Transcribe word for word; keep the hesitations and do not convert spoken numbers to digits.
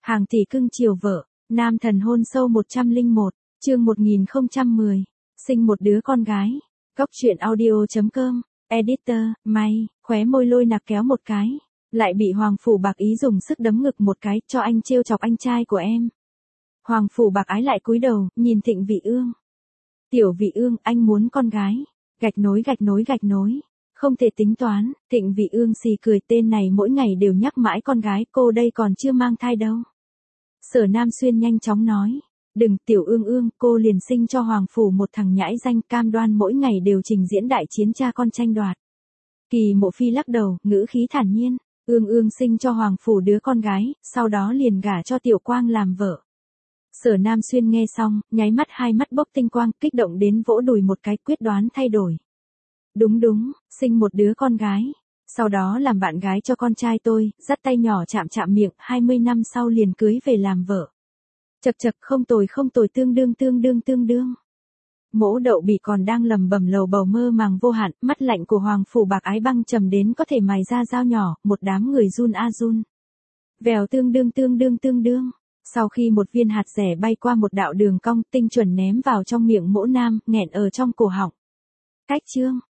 Hàng tỷ cưng chiều vợ, nam thần hôn sâu một trăm lẻ một, chương một nghìn không trăm mười, sinh một đứa con gái. Góc truyện audio.com, editor, May, khóe môi lôi nạc kéo một cái, lại bị Hoàng Phủ Bạc Ý dùng sức đấm ngực một cái, cho anh trêu chọc anh trai của em. Hoàng Phủ Bạc Ái lại cúi đầu, nhìn Thịnh Vị Ương. Tiểu Vị Ương, anh muốn con gái. Gạch nối gạch nối gạch nối. Không thể tính toán, Thịnh Vị Ương xì cười, tên này mỗi ngày đều nhắc mãi con gái, cô đây còn chưa mang thai đâu. Sở Nam Xuyên nhanh chóng nói, đừng, Tiểu Ương Ương, cô liền sinh cho Hoàng Phủ một thằng nhãi danh, cam đoan mỗi ngày đều trình diễn đại chiến cha con tranh đoạt. Kỳ Mộ Phi lắc đầu, ngữ khí thản nhiên, Ương Ương sinh cho Hoàng Phủ đứa con gái, sau đó liền gả cho Tiểu Quang làm vợ. Sở Nam Xuyên nghe xong, nháy mắt hai mắt bốc tinh quang, kích động đến vỗ đùi một cái, quyết đoán thay đổi. Đúng đúng, sinh một đứa con gái. Sau đó làm bạn gái cho con trai tôi, dắt tay nhỏ chạm chạm miệng, hai mươi năm sau liền cưới về làm vợ. Chật chật, không tồi không tồi, tương đương tương đương tương đương. Mỗ Đậu Bỉ còn đang lầm bầm lầu bầu mơ màng vô hạn, mắt lạnh của Hoàng Phủ Bạc Ái băng trầm đến có thể mài ra dao nhỏ, một đám người run a run. Vèo, tương đương tương đương tương đương. Sau khi một viên hạt rẻ bay qua một đạo đường cong, tinh chuẩn ném vào trong miệng Mỗ Nam, nghẹn ở trong cổ họng. Cách chương,